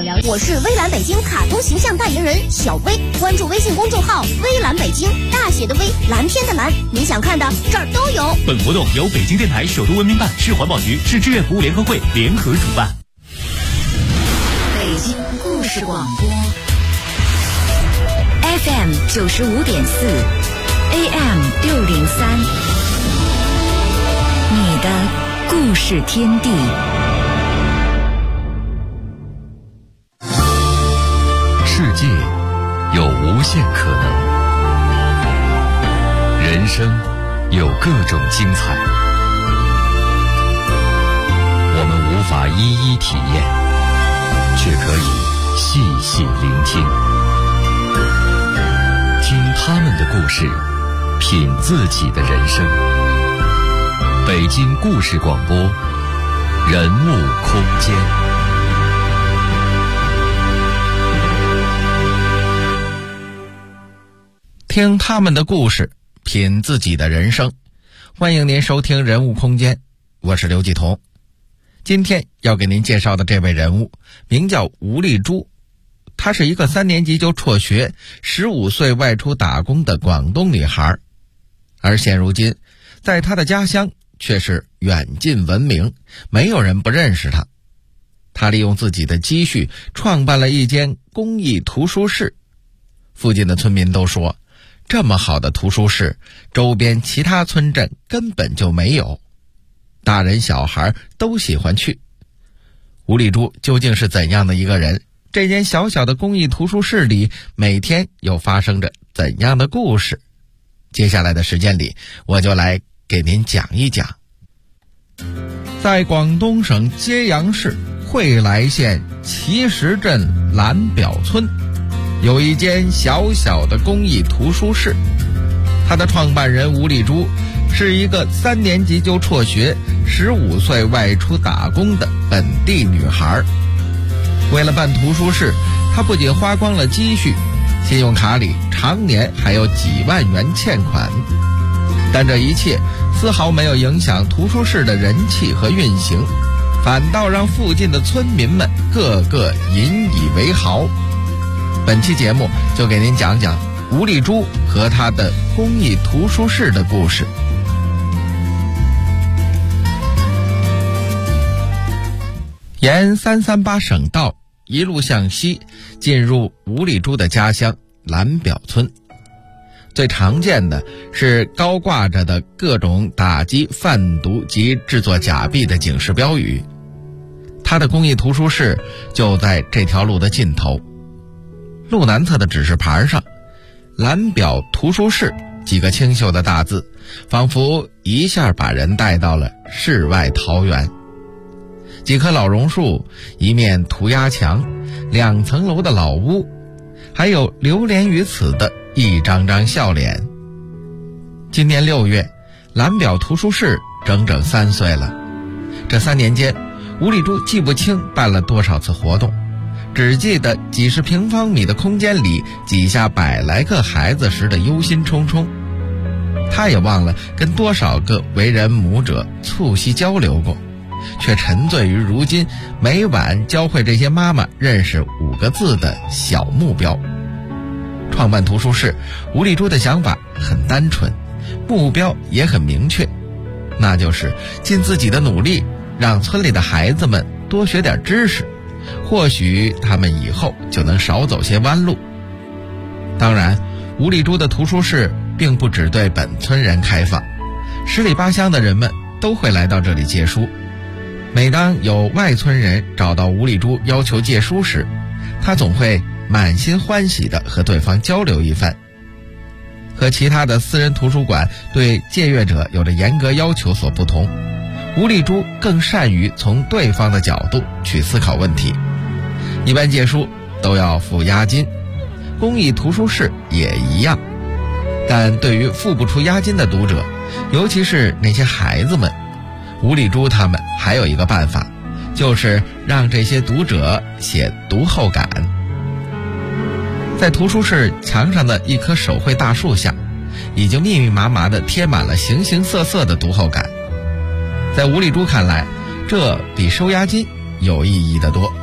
了解。我是微蓝北京卡通形象代言人小薇，关注微信公众号微蓝北京，大写的微，蓝天的蓝，你想看的这儿都有。 本活动由北京电台首都文明办、市环保局、市志愿服务联合会联合主办。 北京故事广播 FM 95.4 AM 603，你的故事天地。 世界有无限可能，人生有各种精彩，我们无法一一体验，却可以细细聆听，听他们的故事，品自己的人生。北京故事广播，人物空间。 听他们的故事，品自己的人生。欢迎您收听人物空间，我是刘继彤。今天要给您介绍的这位人物名叫吴丽珠，她是一个3年级就辍学，15岁外出打工的广东女孩，而现如今在她的家乡却是远近闻名，没有人不认识她。她利用自己的积蓄创办了一间公益图书室，附近的村民都说，这么好的图书室，周边其他村镇根本就没有，大人小孩都喜欢去。吴丽珠究竟是怎样的一个人？这间小小的公益图书室里，每天又发生着怎样的故事？接下来的时间里，我就来给您讲一讲。在广东省揭阳市惠来县奇石镇蓝表村，有一间小小的公益图书室，它的创办人吴丽珠是一个3年级就辍学，15岁外出打工的本地女孩。为了办图书室，她不仅花光了积蓄，信用卡里常年还有几万元欠款。但这一切丝毫没有影响图书室的人气和运行，反倒让附近的村民们个个引以为豪。本期节目就给您讲讲吴丽珠和她的公益图书室的故事。沿338省道一路向西，进入吴丽珠的家乡蓝表村。最常见的是高挂着的各种打击贩毒及制作假币的警示标语。他的公益图书室就在这条路的尽头。路南侧的指示牌上，蓝表图书室几个清秀的大字，仿佛一下把人带到了世外桃源。几棵老榕树，一面涂鸦墙，2层楼的老屋，还有流连于此的一张张笑脸。今年6月，蓝表图书室整整3岁了。这3年间，吴丽珠记不清办了多少次活动，只记得几十平方米的空间里挤下100来个孩子时的忧心忡忡。她也忘了跟多少个为人母者促膝交流过，却沉醉于如今每晚教会这些妈妈认识5个字的小目标。创办图书室，吴丽珠的想法很单纯，目标也很明确，那就是尽自己的努力，让村里的孩子们多学点知识，或许他们以后就能少走些弯路。当然，吴丽珠的图书室并不只对本村人开放，10里8乡的人们都会来到这里借书。每当有外村人找到吴丽珠要求借书时，她总会满心欢喜地和对方交流一番。和其他的私人图书馆对借阅者有着严格要求所不同，吴丽珠更善于从对方的角度去思考问题。一般借书都要付押金，公益图书室也一样。但对于付不出押金的读者，尤其是那些孩子们，吴丽珠他们还有一个办法，就是让这些读者写读后感。在图书室墙上的一棵手绘大树下，已经密密麻麻地贴满了形形色色的读后感。在吴丽珠看来，这比收押金有意义得多。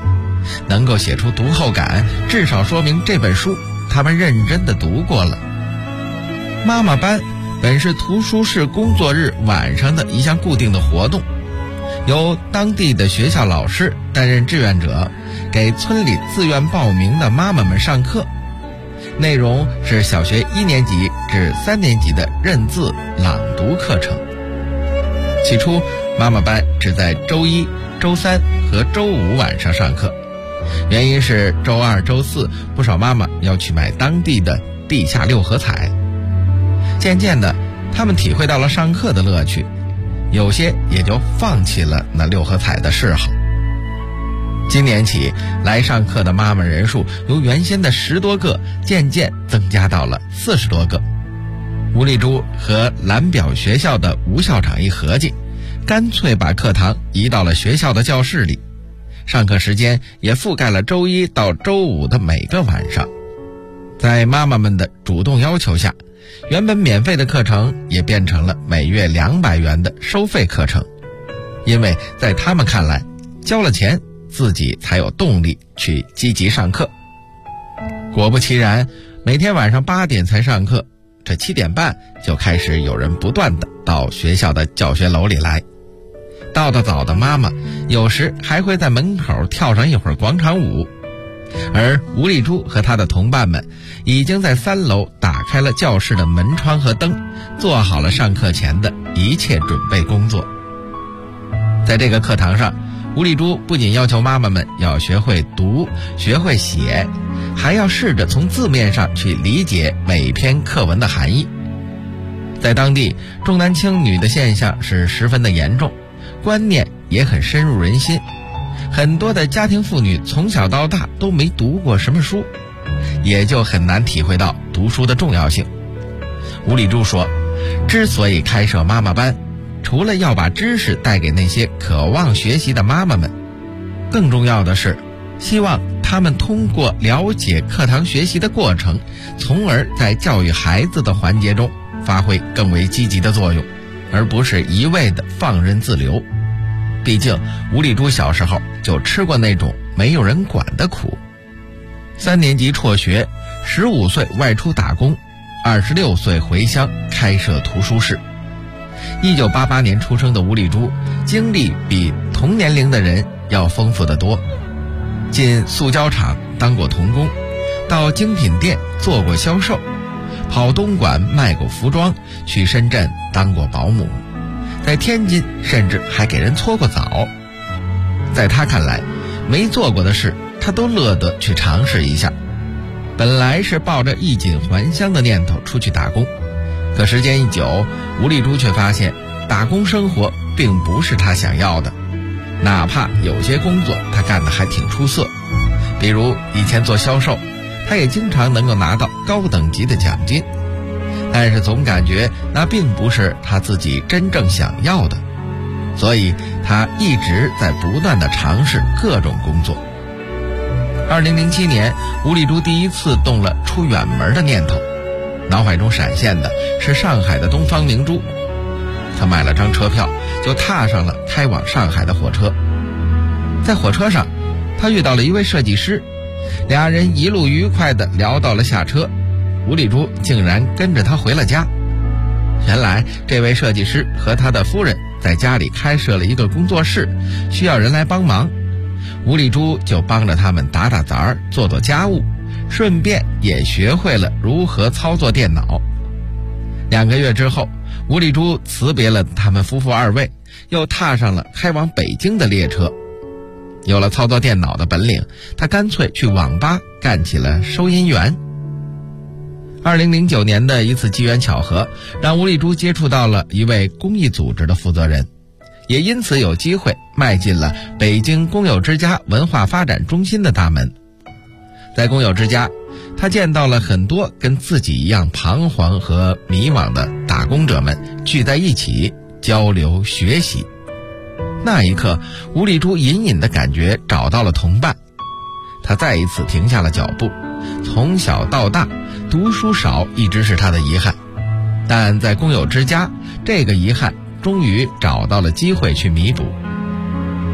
能够写出读后感，至少说明这本书他们认真地读过了。妈妈班本是图书室工作日晚上的一项固定的活动，由当地的学校老师担任志愿者，给村里自愿报名的妈妈们上课。内容是小学1年级至3年级的认字朗读课程。起初妈妈班只在周一、周三和周五晚上上课，原因是周二、周四不少妈妈要去买当地的地下六合彩。渐渐的，他们体会到了上课的乐趣，有些也就放弃了那六合彩的嗜好。今年起，来上课的妈妈人数由原先的10多个渐渐增加到了40多个。吴丽珠和蓝表学校的吴校长一合计，干脆把课堂移到了学校的教室里，上课时间也覆盖了周一到周五的每个晚上。在妈妈们的主动要求下，原本免费的课程也变成了每月200元的收费课程，因为在他们看来，交了钱自己才有动力去积极上课。果不其然，每天晚上8点才上课，这7点半就开始有人不断的到学校的教学楼里来。到得早的妈妈有时还会在门口跳上一会儿广场舞，而吴丽珠和她的同伴们已经在3楼打开了教室的门窗和灯，做好了上课前的一切准备工作。在这个课堂上，吴丽珠不仅要求妈妈们要学会读、学会写，还要试着从字面上去理解每篇课文的含义。在当地，重男轻女的现象是十分的严重，观念也很深入人心。很多的家庭妇女从小到大都没读过什么书，也就很难体会到读书的重要性。吴丽珠说，之所以开设妈妈班，除了要把知识带给那些渴望学习的妈妈们，更重要的是希望他们通过了解课堂学习的过程，从而在教育孩子的环节中发挥更为积极的作用，而不是一味的放任自流。毕竟吴丽珠小时候就吃过那种没有人管的苦。3年级辍学，15岁外出打工，26岁回乡开设图书室。1988年出生的吴丽珠经历比同年龄的人要丰富得多，进塑胶厂当过童工，到精品店做过销售，跑东莞卖过服装，去深圳当过保姆，在天津甚至还给人搓过澡。在他看来，没做过的事他都乐得去尝试一下。本来是抱着衣锦还乡的念头出去打工，可时间一久，吴丽珠却发现打工生活并不是他想要的。哪怕有些工作他干得还挺出色，比如以前做销售，他也经常能够拿到高等级的奖金，但是总感觉那并不是他自己真正想要的，所以他一直在不断地尝试各种工作。2007年，吴丽珠第一次动了出远门的念头，脑海中闪现的是上海的东方明珠。他买了张车票，就踏上了开往上海的火车。在火车上，他遇到了一位设计师，俩人一路愉快地聊到了下车。吴丽珠竟然跟着他回了家。原来这位设计师和他的夫人在家里开设了一个工作室，需要人来帮忙。吴丽珠就帮着他们打打杂，做做家务，顺便也学会了如何操作电脑。2个月之后，吴丽珠辞别了他们夫妇2位，又踏上了开往北京的列车。有了操作电脑的本领，他干脆去网吧干起了收银员。2009年的一次机缘巧合，让吴丽珠接触到了一位公益组织的负责人，也因此有机会迈进了北京公有之家文化发展中心的大门。在公有之家，他见到了很多跟自己一样彷徨和迷茫的打工者们聚在一起交流学习。那一刻，吴丽珠隐隐地感觉找到了同伴。他再一次停下了脚步。从小到大，读书少一直是他的遗憾，但在公有之家，这个遗憾终于找到了机会去弥补。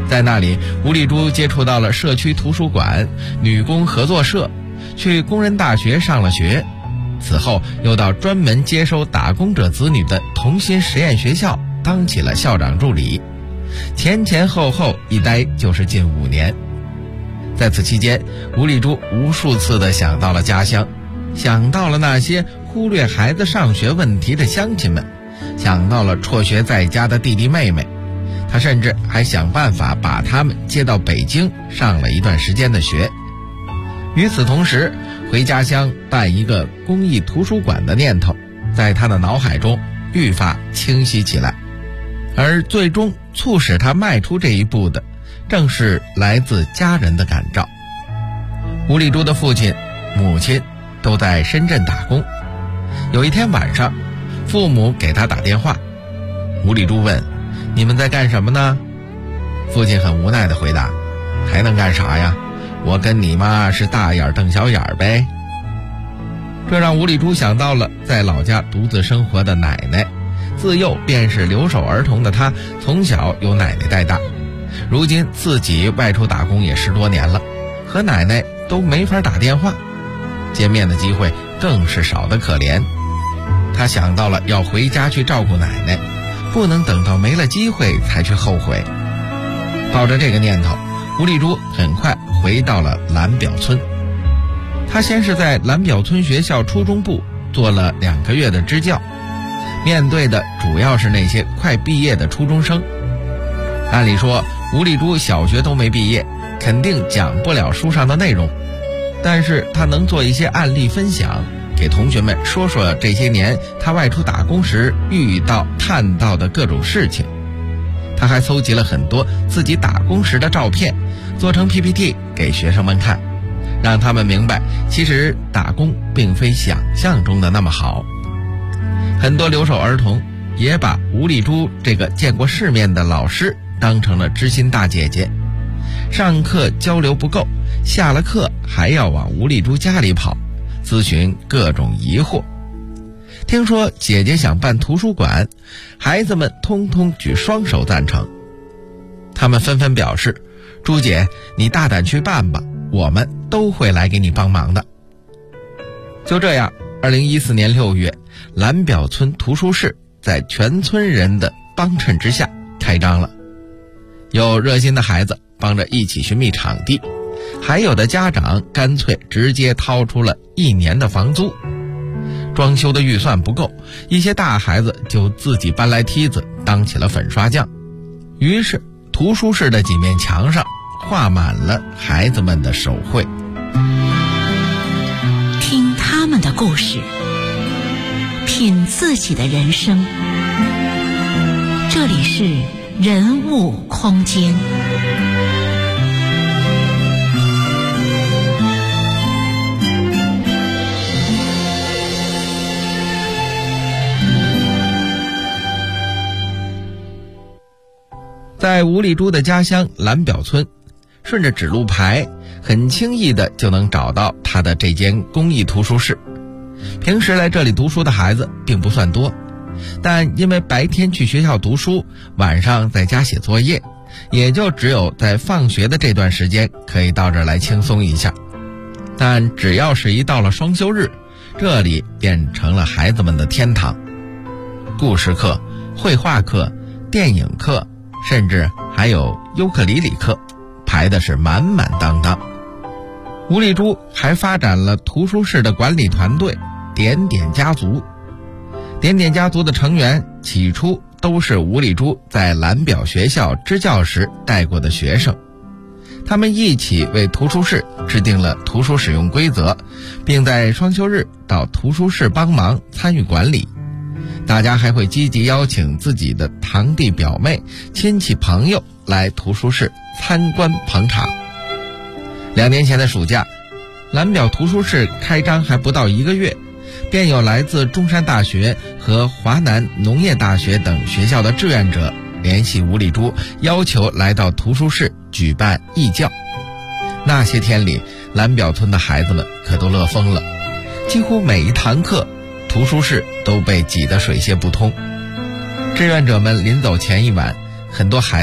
在那里，吴丽珠接触到了社区图书馆、女工合作社，去工人大学上了学。此后又到专门接收打工者子女的同心实验学校当起了校长助理，前后一待就是近5年。在此期间，吴丽珠无数次地想到了家乡，想到了那些忽略孩子上学问题的乡亲们，想到了辍学在家的弟弟妹妹，她甚至还想办法把他们接到北京上了一段时间的学。与此同时，回家乡办一个公益图书馆的念头在他的脑海中愈发清晰起来，而最终促使他迈出这一步的正是来自家人的感召。吴丽珠的父亲、母亲都在深圳打工。有一天晚上，父母给他打电话，吴丽珠问：“你们在干什么呢？”父亲很无奈地回答：“还能干啥呀？我跟你妈是大眼瞪小眼呗。”这让吴丽珠想到了在老家独自生活的奶奶，自幼便是留守儿童的她，从小由奶奶带大，如今自己外出打工也10多年了，和奶奶都没法打电话，见面的机会更是少得可怜。她想到了要回家去照顾奶奶，不能等到没了机会才去后悔。抱着这个念头，吴丽珠很快回到了蓝表村。她先是在蓝表村学校初中部做了2个月的支教，面对的主要是那些快毕业的初中生。按理说，吴丽珠小学都没毕业，肯定讲不了书上的内容，但是她能做一些案例分享，给同学们说说这些年她外出打工时遇到看到的各种事情。她还搜集了很多自己打工时的照片，做成 PPT 给学生们看，让他们明白其实打工并非想象中的那么好。很多留守儿童也把吴丽珠这个见过世面的老师当成了知心大姐姐，上课交流不够，下了课还要往吴丽珠家里跑，咨询各种疑惑。听说姐姐想办图书馆，孩子们通通举双手赞成。他们纷纷表示：“朱姐，你大胆去办吧，我们都会来给你帮忙的。”就这样，2014年6月，蓝表村图书室在全村人的帮衬之下开张了。有热心的孩子帮着一起寻觅场地，还有的家长干脆直接掏出了1年的房租。装修的预算不够，一些大孩子就自己搬来梯子当起了粉刷匠。于是图书室的几面墙上画满了孩子们的手绘。 听他们的故事，品自己的人生。这里是人物空间。 在吴丽珠的家乡蓝表村，顺着指路牌，很轻易的就能找到她的这间公益图书室。平时来这里读书的孩子并不算多，但因为白天去学校读书，晚上在家写作业，也就只有在放学的这段时间可以到这儿来轻松一下。但只要是一到了双休日，这里变成了孩子们的天堂。故事课、绘画课、电影课，甚至还有尤克里里课，排的是满满当当。吴丽珠还发展了图书室的管理团队点点家族。点点家族的成员起初都是吴丽珠在蓝表学校支教时带过的学生，他们一起为图书室制定了图书使用规则，并在双休日到图书室帮忙参与管理。大家还会积极邀请自己的堂弟表妹、亲戚朋友来图书室参观捧场。2年前的暑假，蓝表图书室开张还不到1个月，便有来自中山大学和华南农业大学等学校的志愿者联系吴丽珠，要求来到图书室举办义教。那些天里，蓝表村的孩子们可都乐疯了，几乎每一堂课图书室都被挤得水泄不通。志愿者们临走前一晚，很多孩子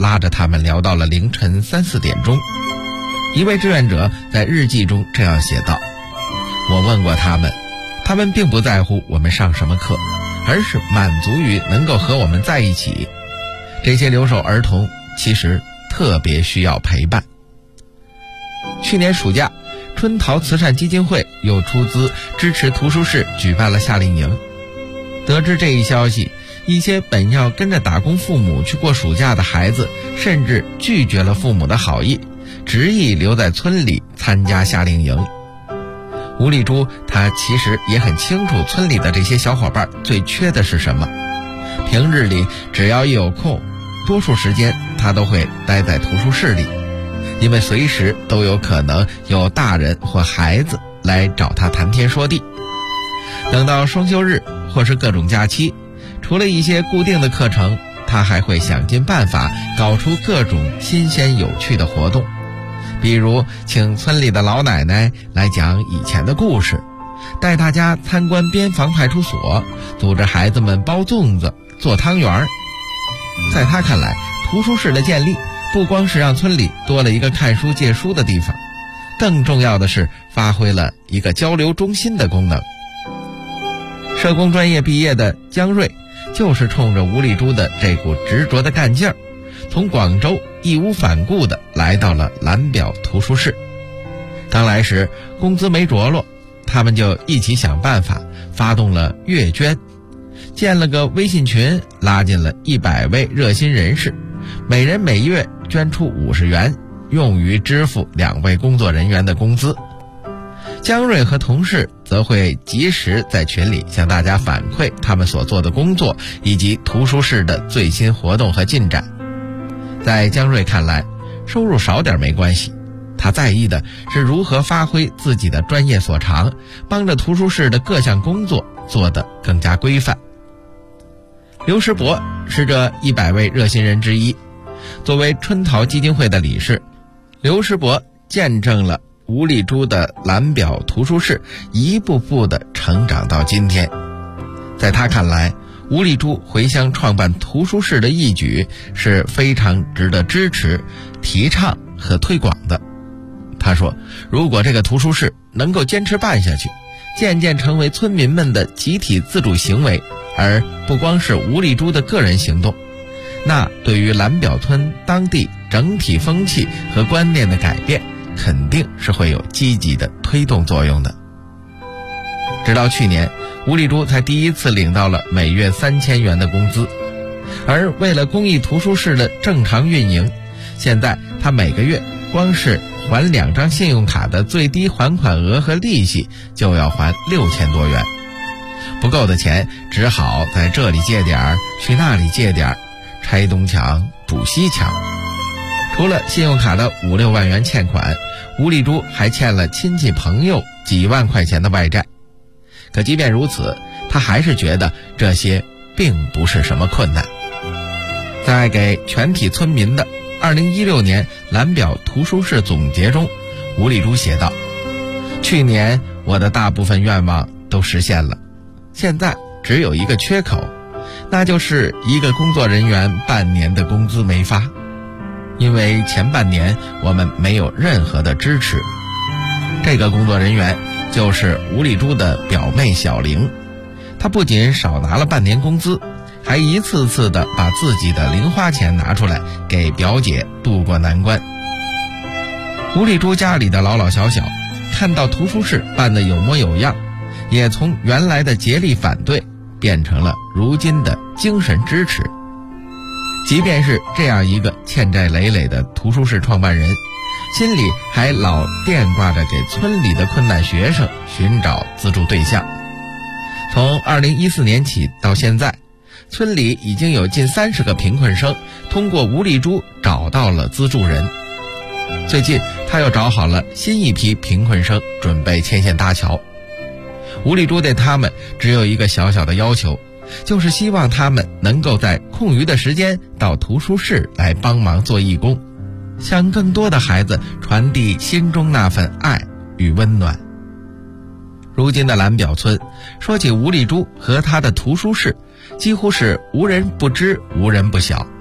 拉着他们聊到了凌晨3、4点钟。一位志愿者在日记中这样写道：我问过他们，他们并不在乎我们上什么课，而是满足于能够和我们在一起。这些留守儿童其实特别需要陪伴。去年暑假，春桃慈善基金会又出资支持图书室举办了夏令营。得知这一消息，一些本要跟着打工父母去过暑假的孩子，甚至拒绝了父母的好意，执意留在村里参加夏令营。吴丽珠她其实也很清楚村里的这些小伙伴最缺的是什么。平日里只要一有空，多数时间她都会待在图书室里，因为随时都有可能有大人或孩子来找她谈天说地。等到双休日或是各种假期，除了一些固定的课程，她还会想尽办法搞出各种新鲜有趣的活动。比如请村里的老奶奶来讲以前的故事，带大家参观边防派出所，组织孩子们包粽子、做汤圆。在他看来，图书室的建立不光是让村里多了一个看书借书的地方，更重要的是发挥了一个交流中心的功能。社工专业毕业的姜瑞就是冲着吴丽珠的这股执着的干劲儿，从广州义无反顾地来到了蓝表图书室。刚来时工资没着落，他们就一起想办法发动了月捐，建了个微信群，拉进了100位热心人士，每人每月捐出50元，用于支付2位工作人员的工资。姜瑞和同事则会及时在群里向大家反馈他们所做的工作以及图书室的最新活动和进展。在姜瑞看来，收入少点没关系，他在意的是如何发挥自己的专业所长，帮着图书室的各项工作做得更加规范。刘世博是这100位热心人之一，作为春桃基金会的理事，刘世博见证了吴丽珠的蓝表图书室一步步地成长到今天。在他看来，吴丽珠回乡创办图书室的义举是非常值得支持、提倡和推广的。他说，如果这个图书室能够坚持办下去，渐渐成为村民们的集体自主行为，而不光是吴丽珠的个人行动，那对于蓝表村当地整体风气和观念的改变肯定是会有积极的推动作用的。直到去年，吴丽珠才第一次领到了每月3000元的工资，而为了公益图书室的正常运营，现在她每个月光是还2张信用卡的最低还款额和利息就要还6000多元，不够的钱只好在这里借点儿，去那里借点儿，拆东墙补西墙。除了信用卡的5、6万元欠款，吴丽珠还欠了亲戚朋友几万块钱的外债。可即便如此，她还是觉得这些并不是什么困难。在给全体村民的2016年蓝表图书室总结中，吴丽珠写道：去年我的大部分愿望都实现了，现在只有一个缺口，那就是一个工作人员半年的工资没发。因为前半年我们没有任何的支持。这个工作人员就是吴丽珠的表妹小玲，她不仅少拿了半年工资，还一次次的把自己的零花钱拿出来给表姐渡过难关。吴丽珠家里的老老小小看到图书室办得有模有样，也从原来的竭力反对变成了如今的精神支持。即便是这样一个欠债累累的图书室创办人，心里还老惦挂着给村里的困难学生寻找资助对象。从2014年起到现在，村里已经有近30个贫困生通过吴丽珠找到了资助人。最近他又找好了新一批贫困生，准备牵线搭桥。吴丽珠对他们只有一个小小的要求，就是希望他们能够在空余的时间到图书室来帮忙做义工，向更多的孩子传递心中那份爱与温暖。如今的蓝表村，说起吴丽珠和她的图书室，几乎是无人不知无人不晓。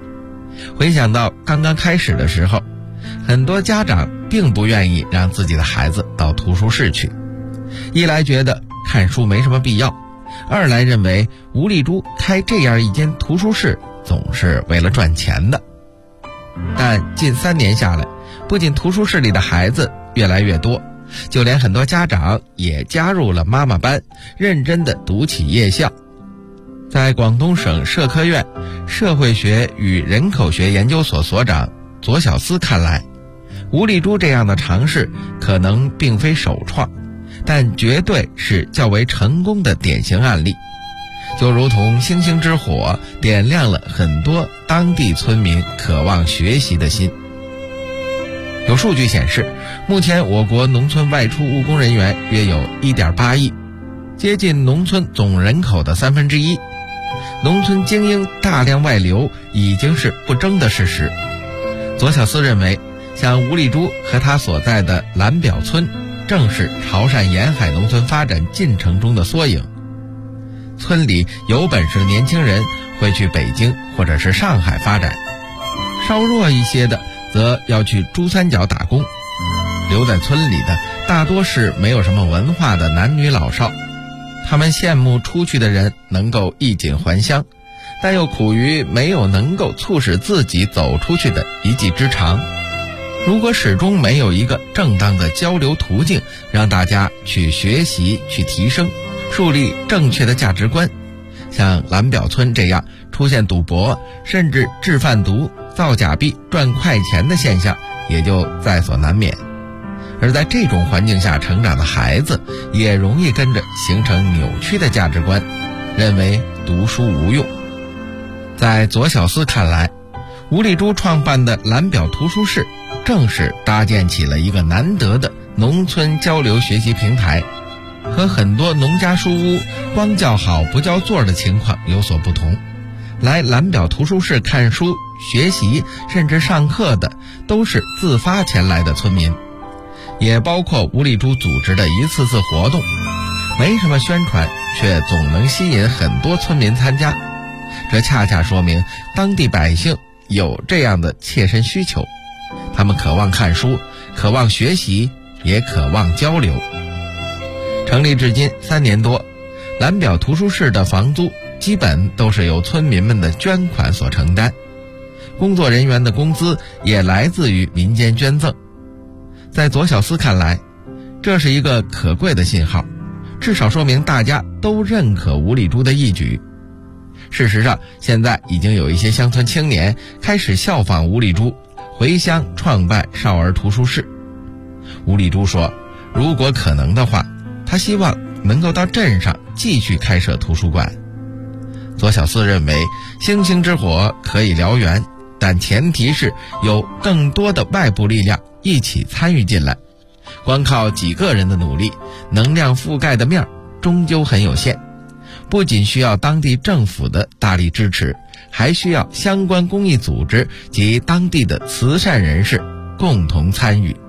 回想到刚刚开始的时候，很多家长并不愿意让自己的孩子到图书室去，一来觉得看书没什么必要，二来认为吴丽珠开这样一间图书室总是为了赚钱的。但近3年下来，不仅图书室里的孩子越来越多，就连很多家长也加入了妈妈班，认真地读起夜校。在广东省社科院社会学与人口学研究所所长左小思看来，吴丽珠这样的尝试可能并非首创，但绝对是较为成功的典型案例，就如同星星之火点亮了很多当地村民渴望学习的心。有数据显示，目前我国农村外出务工人员约有 1.8 亿，接近农村总人口的1/3，农村精英大量外流已经是不争的事实。左小思认为，像吴丽珠和她所在的蓝表村正是潮汕沿海农村发展进程中的缩影。村里有本事的年轻人会去北京或者是上海发展，稍弱一些的则要去珠三角打工，留在村里的大多是没有什么文化的男女老少，他们羡慕出去的人能够衣锦还乡，但又苦于没有能够促使自己走出去的一技之长。如果始终没有一个正当的交流途径，让大家去学习、去提升、树立正确的价值观，像蓝表村这样出现赌博甚至制贩毒、造假币赚快钱的现象也就在所难免。而在这种环境下成长的孩子，也容易跟着形成扭曲的价值观，认为读书无用。在左小思看来，吴丽珠创办的蓝表图书室正是搭建起了一个难得的农村交流学习平台，和很多农家书屋光叫好不叫座的情况有所不同。来蓝表图书室看书、学习甚至上课的都是自发前来的村民，也包括吴丽珠组织的一次次活动，没什么宣传，却总能吸引很多村民参加。这恰恰说明当地百姓有这样的切身需求，他们渴望看书，渴望学习，也渴望交流。成立至今3年多，蓝表图书室的房租基本都是由村民们的捐款所承担，工作人员的工资也来自于民间捐赠。在左小思看来，这是一个可贵的信号，至少说明大家都认可吴丽珠的义举。事实上，现在已经有一些乡村青年开始效仿吴丽珠，回乡创办少儿图书室。吴丽珠说，如果可能的话，他希望能够到镇上继续开设图书馆。左小思认为，星星之火可以燎原，但前提是有更多的外部力量一起参与进来。光靠几个人的努力，能量覆盖的面终究很有限。不仅需要当地政府的大力支持，还需要相关公益组织及当地的慈善人士共同参与。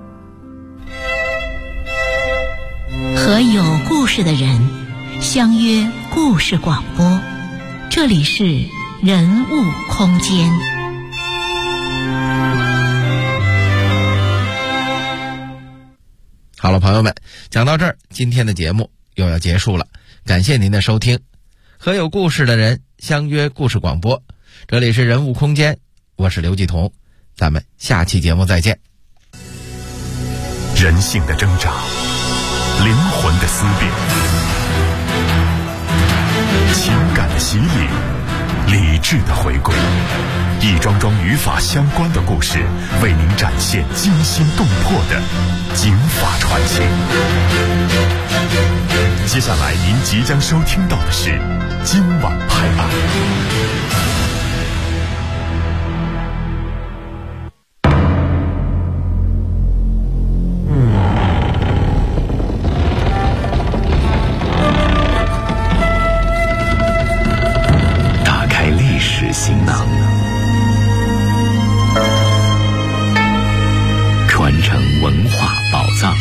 和有故事的人相约故事广播，这里是人物空间。 好了，朋友们，讲到这儿，今天的节目又要结束了，感谢您的收听。和有故事的人相约故事广播，这里是人物空间，我是刘继彤，咱们下期节目再见。 人性的挣扎，灵魂的思辨，情感的洗礼，理智的回归，一桩桩与法相关的故事，为您展现惊心动魄的警法传奇。接下来您即将收听到的是今晚拍案。 打开历史行囊，传承文化宝藏。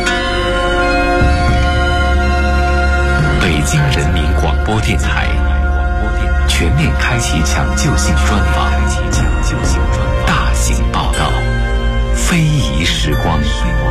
北京人民广播电台开启抢救性专访，大型报道，非遗时光。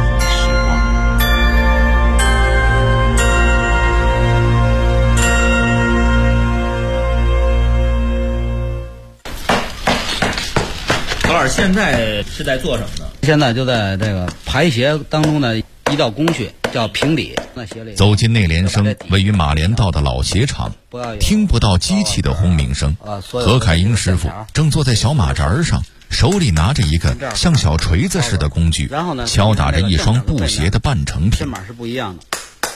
何老师现在是在做什么呢？ 现在就在这个排协当中的一道工序叫平底。 走进内联升位于马连道的老鞋厂，听不到机器的轰鸣声。何凯英师傅正坐在小马扎上，手里拿着一个像小锤子似的工具，敲打着一双布鞋的半成品。 针码是不一样的，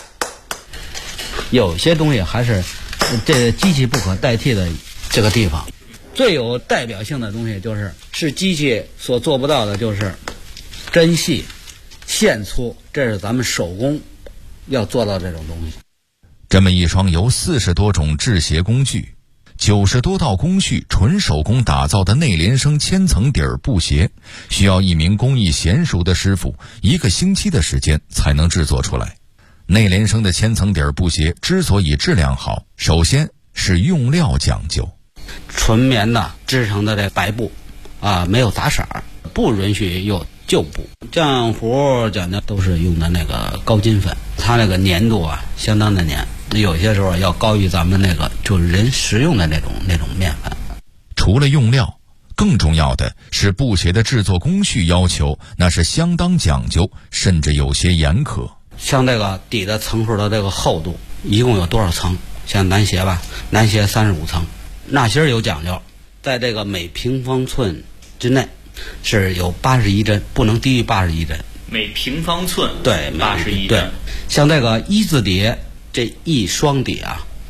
有些东西还是这机器不可代替的这个地方。最有代表性的东西是机器所做不到的，就是针细、线粗，这是咱们手工要做到这种东西。 这么一双由40多种制鞋工具、90多道工序纯手工打造的内联升千层底儿布鞋，需要一名工艺娴熟的师傅1个星期的时间才能制作出来。内联升的千层底儿布鞋之所以质量好，首先是用料讲究。 纯棉的织成的这白布没有杂色，不允许有旧布。浆糊讲究都是用的那个高筋粉，它那个粘度相当的粘，有些时候要高于咱们那个就是人食用的那种面粉。 除了用料，更重要的是布鞋的制作工序要求，那是相当讲究，甚至有些严苛。 像这个底的层数的这个厚度一共有多少层？像男鞋男鞋35层。纳鞋有讲究，在这个每平方寸之内是有81针，不能低于81针。 每平方寸对 81针。 对，像这个一字底，这一双底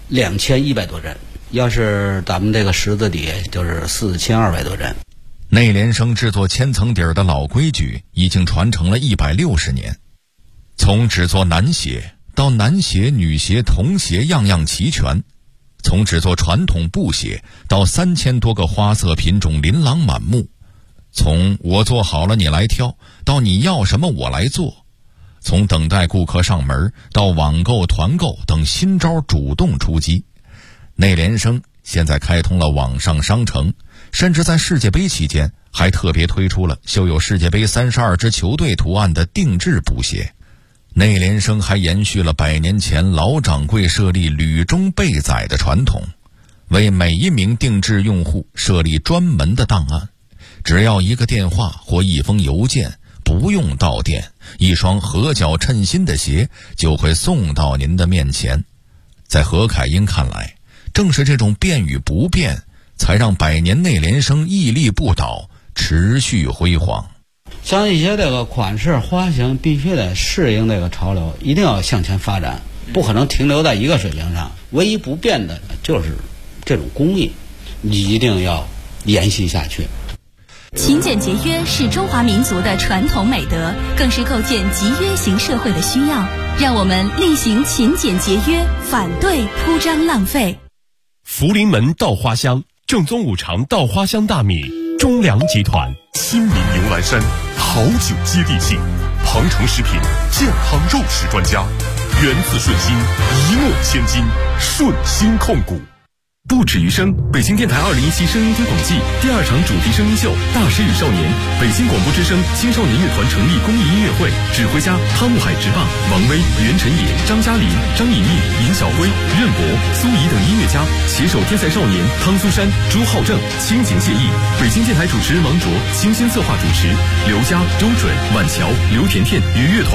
2100多针，要是咱们这个十字底就是4200多针。 内联升制作千层底儿的老规矩已经传承了160年，从只做男鞋到男鞋、女鞋、童鞋样样齐全。从只做传统布鞋到3000多个花色品种琳琅满目，从我做好了你来挑到你要什么我来做，从等待顾客上门到网购团购等新招主动出击。内联升现在开通了网上商城，甚至在世界杯期间还特别推出了绣有世界杯32支球队图案的定制布鞋。内联升还延续了100年前老掌柜设立履中备载的传统，为每一名定制用户设立专门的档案，只要一个电话或一封邮件，不用到店，一双合脚称心的鞋就会送到您的面前。在何凯英看来，正是这种变与不变，才让100年内联升屹立不倒，持续辉煌。 像一些这个款式花型必须得适应这个潮流，一定要向前发展，不可能停留在一个水平上。唯一不变的就是这种工艺，你一定要延续下去。 勤俭节约是中华民族的传统美德，更是构建集约型社会的需要。让我们厉行勤俭节约，反对铺张浪费。 福临门稻花香，正宗五常稻花香大米，中粮集团。 新民牛栏山，好酒接地气，庞城食品健康肉食专家，源自顺心，一诺千金，顺心控股。 不止于声，北京电台2017声音推广季第2场主题声音秀《大师与少年》，北京广播之声青少年乐团成立公益音乐会，指挥家汤姆海直棒、王威、袁晨野、张嘉林、张颖丽、尹晓辉、任博、苏怡等音乐家携手天才少年汤苏珊、朱浩正倾情献艺。北京电台主持人王卓倾心策划主持，刘佳、周准、晚乔、刘甜甜与乐团